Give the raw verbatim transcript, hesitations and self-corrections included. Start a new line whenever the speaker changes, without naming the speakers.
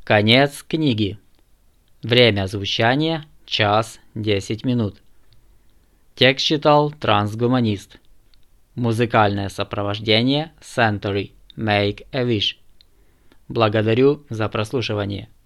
Конец книги. Время звучания – час десять минут. Текст читал трансгуманист. Музыкальное сопровождение Century Make a Wish. Благодарю за прослушивание.